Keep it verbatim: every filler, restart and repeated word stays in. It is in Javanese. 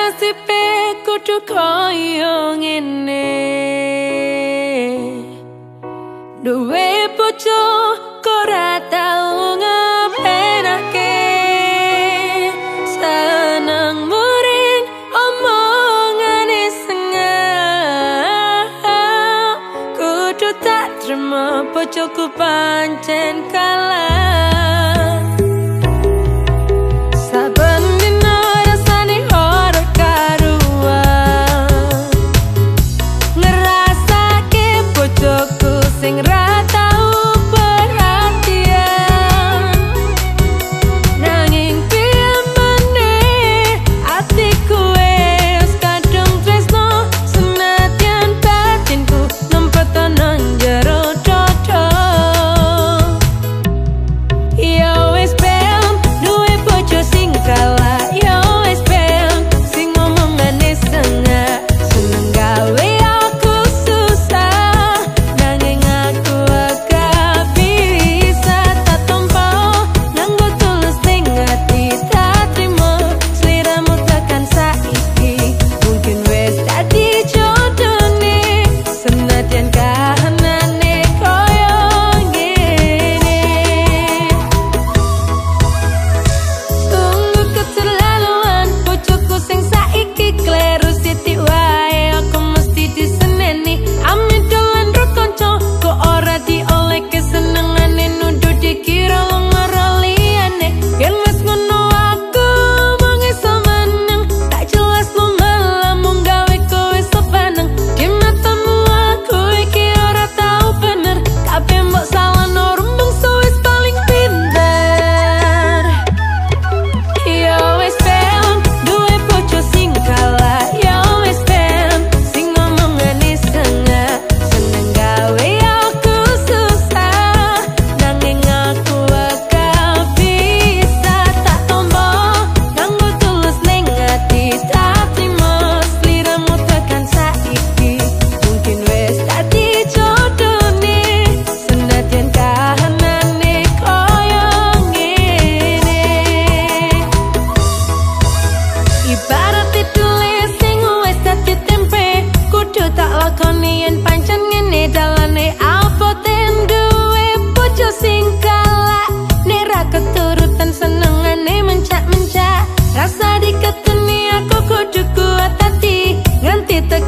nasibe kudu koyo ngene. Duwe bojo kok ora tau ngepenake, seneng muring omongane sengah. Kudu tak terima bojoku pancen kalah. Saben dina rasane ora karuan, ngerasake bojoku sing ra tau perhatian. Nanging piye meneh atiku wis kadung tresno, senadyan batinku nempet nang jero dodo. Yo wis ben duwe bojo sing kalah, yo wis ben sing ngomongane sengah, seneng gawe aku susah. Nanging aku agak bisa tak tompo, nganggo tulus ning ati tak trimo. Sliramu tekan saiki mungkin wis dadi jodone, senadyan kahanane koyo ngene. Sungguh keterlaluan bojoku sing saiki kleru sithik wae, aku mesti diseneni. Ame dolan ro kanca kok ora dioleh kesenengane, nuduh dikira wong ora liyane. Yen wis ngono aku mung iso meneng, tak jelas lu malah mung gawe kowe sepaneng. Di matamu aku iki ora tau bener, kabeh mbok salahno rumbung wis paling pinter. Yo wis ben duwe bojo sing kalah, yo wis ben sing ngomongane sengah, seneng gawe aku susah. Nanging aku agak bisa tak tompo, nganggo tulus ning ati tak trimo. Sliramu tekan saiki mungkin wis dadi jodone, senadyan kahanane koyo ngene. Ibarat ditulis sing wis dadi tempe, kudu tak lakoni yen pancen ngene dalane. Apa ten duwe bojo sing kalah, nek ra keturutan senengane mencak-mencak. Rasa diketeni aku kudu kuat hati, nganti tekan